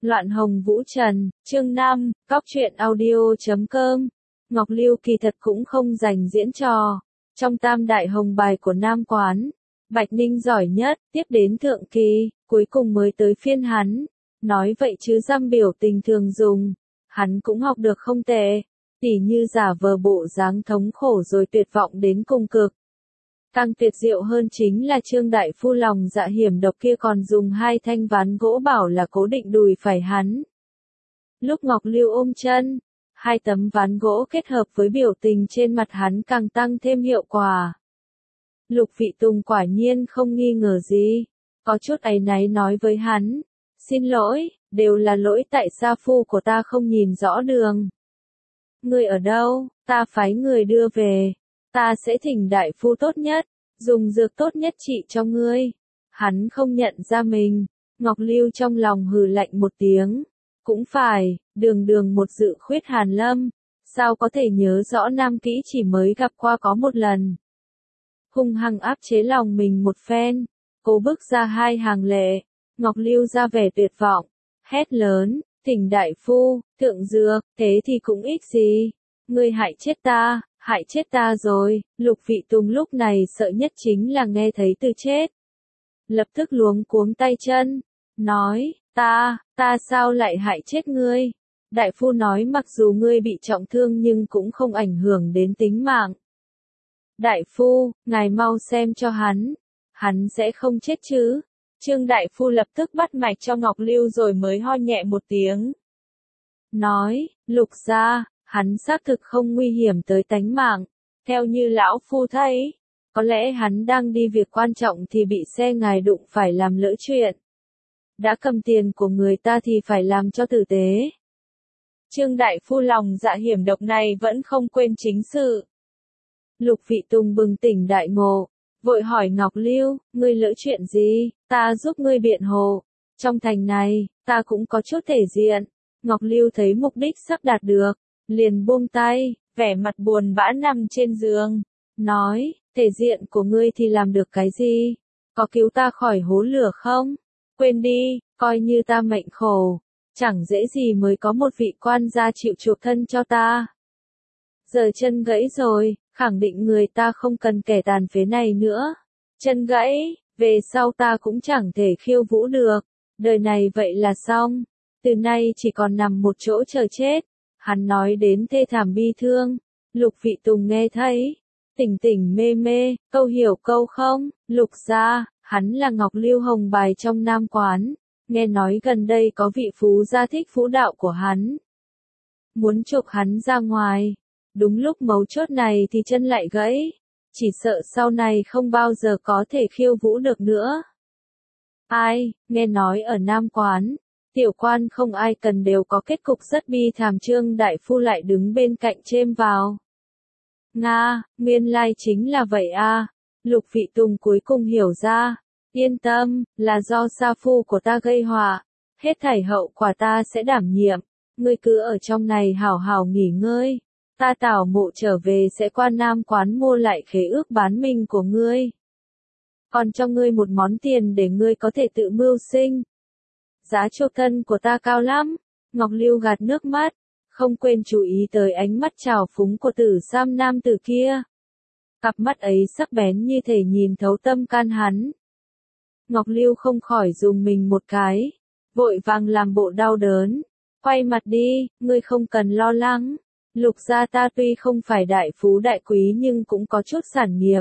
Loạn hồng vũ trần, chương 5, Cóc truyện audio.com. Ngọc Lưu kỳ thật cũng không dành diễn trò. Trong tam đại hồng bài của Nam Quán, Bạch Ninh giỏi nhất, tiếp đến thượng kỳ, cuối cùng mới tới phiên hắn. Nói vậy chứ dăm biểu tình thường dùng, hắn cũng học được không tệ, tỉ như giả vờ bộ dáng thống khổ rồi tuyệt vọng đến cùng cực. Càng tuyệt diệu hơn chính là Trương đại phu lòng dạ hiểm độc kia còn dùng hai thanh ván gỗ bảo là cố định đùi phải hắn. Lúc Ngọc Lưu ôm chân, hai tấm ván gỗ kết hợp với biểu tình trên mặt hắn càng tăng thêm hiệu quả. Lục Vị Tùng quả nhiên không nghi ngờ gì, có chút áy náy nói với hắn, xin lỗi, đều là lỗi tại sa phu của ta không nhìn rõ đường. Ngươi ở đâu, ta phái người đưa về, ta sẽ thỉnh đại phu tốt nhất, dùng dược tốt nhất trị cho ngươi. Hắn không nhận ra mình, Ngọc Lưu trong lòng hừ lạnh một tiếng, cũng phải, đường đường một dự khuyết hàn lâm, sao có thể nhớ rõ nam kỹ chỉ mới gặp qua có một lần. Hung hăng áp chế lòng mình một phen, cố bước ra hai hàng lệ, Ngọc Lưu ra vẻ tuyệt vọng, hét lớn, thỉnh đại phu, thượng dược, thế thì cũng ít gì, ngươi hại chết ta rồi. Lục Vị Tùng lúc này sợ nhất chính là nghe thấy từ chết. Lập tức luống cuống tay chân, nói, ta sao lại hại chết ngươi? Đại phu nói mặc dù ngươi bị trọng thương nhưng cũng không ảnh hưởng đến tính mạng. Đại phu, ngài mau xem cho hắn sẽ không chết chứ? Trương đại phu lập tức bắt mạch cho Ngọc Lưu rồi mới ho nhẹ một tiếng. Nói, Lục gia, hắn xác thực không nguy hiểm tới tánh mạng, theo như lão phu thấy, có lẽ hắn đang đi việc quan trọng thì bị xe ngài đụng phải làm lỡ chuyện. Đã cầm tiền của người ta thì phải làm cho tử tế. Trương đại phu lòng dạ hiểm độc này vẫn không quên chính sự. Lục Vị Tùng bừng tỉnh đại ngộ, vội hỏi Ngọc Lưu, ngươi lỡ chuyện gì, ta giúp ngươi biện hộ. Trong thành này, ta cũng có chút thể diện. Ngọc Lưu thấy mục đích sắp đạt được, liền buông tay, vẻ mặt buồn bã nằm trên giường, nói, thể diện của ngươi thì làm được cái gì? Có cứu ta khỏi hố lửa không? Quên đi, coi như ta mệnh khổ, chẳng dễ gì mới có một vị quan gia chịu chuộc thân cho ta. Giờ chân gãy rồi, khẳng định người ta không cần kẻ tàn phế này nữa. Chân gãy, về sau ta cũng chẳng thể khiêu vũ được, đời này vậy là xong, từ nay chỉ còn nằm một chỗ chờ chết. Hắn nói đến thê thảm bi thương, Lục Vị Tùng nghe thấy, tỉnh tỉnh mê mê, câu hiểu câu không. Lục gia, hắn là Ngọc Lưu hồng bài trong Nam Quán, nghe nói gần đây có vị phú gia thích phú đạo của hắn, muốn chụp hắn ra ngoài. Đúng lúc mấu chốt này thì chân lại gãy, chỉ sợ sau này không bao giờ có thể khiêu vũ được nữa. Ai, nghe nói ở Nam Quán, tiểu quan không ai cần đều có kết cục rất bi thảm. Trương đại phu lại đứng bên cạnh chêm vào. Nga, nguyên lai chính là vậy à. Lục Vị Tùng cuối cùng hiểu ra, yên tâm, là do sa phu của ta gây họa, hết thảy hậu quả ta sẽ đảm nhiệm, ngươi cứ ở trong này hảo hảo nghỉ ngơi, ta tảo mộ trở về sẽ qua Nam Quán mua lại khế ước bán mình của ngươi. Còn cho ngươi một món tiền để ngươi có thể tự mưu sinh. Giá chuộc thân của ta cao lắm. Ngọc Lưu gạt nước mắt, không quên chú ý tới ánh mắt trào phúng của Tử Sam nam tử kia. Cặp mắt ấy sắc bén như thể nhìn thấu tâm can hắn. Ngọc Lưu không khỏi dùng mình một cái, vội vàng làm bộ đau đớn. Quay mặt đi, ngươi không cần lo lắng. Lục gia ta tuy không phải đại phú đại quý nhưng cũng có chút sản nghiệp.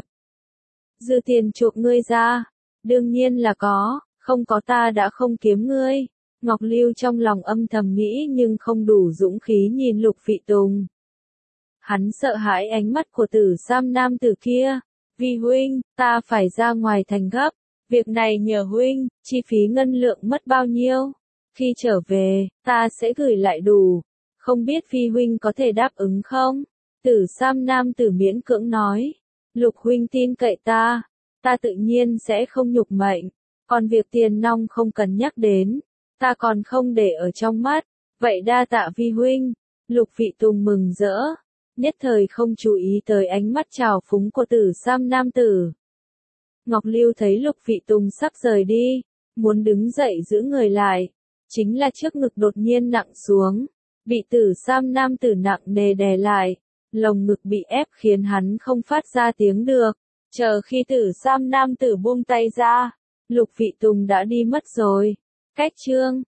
Dư tiền chuộc ngươi ra, đương nhiên là có, không có ta đã không kiếm ngươi. Ngọc Lưu trong lòng âm thầm nghĩ nhưng không đủ dũng khí nhìn Lục Vị Tùng. Hắn sợ hãi ánh mắt của Tử Sam nam tử kia. Vì huynh, ta phải ra ngoài thành gấp, việc này nhờ huynh, chi phí ngân lượng mất bao nhiêu? Khi trở về, ta sẽ gửi lại đủ, không biết Phi huynh có thể đáp ứng không? Tử Sam nam tử miễn cưỡng nói, Lục huynh tin cậy ta tự nhiên sẽ không nhục mệnh, còn việc tiền nong không cần nhắc đến, ta còn không để ở trong mắt, vậy đa tạ Vi huynh. Lục Vị Tùng mừng rỡ, nhất thời không chú ý tới ánh mắt trào phúng của Tử Sam nam tử. Ngọc Lưu thấy Lục Vị Tùng sắp rời đi, muốn đứng dậy giữ người lại, chính là trước ngực đột nhiên nặng xuống, bị Tử Sam nam tử nặng nề đè lại, lồng ngực bị ép khiến hắn không phát ra tiếng được. Chờ khi Tử Sam nam tử buông tay ra, Lục Vị Tùng đã đi mất rồi. Cách chương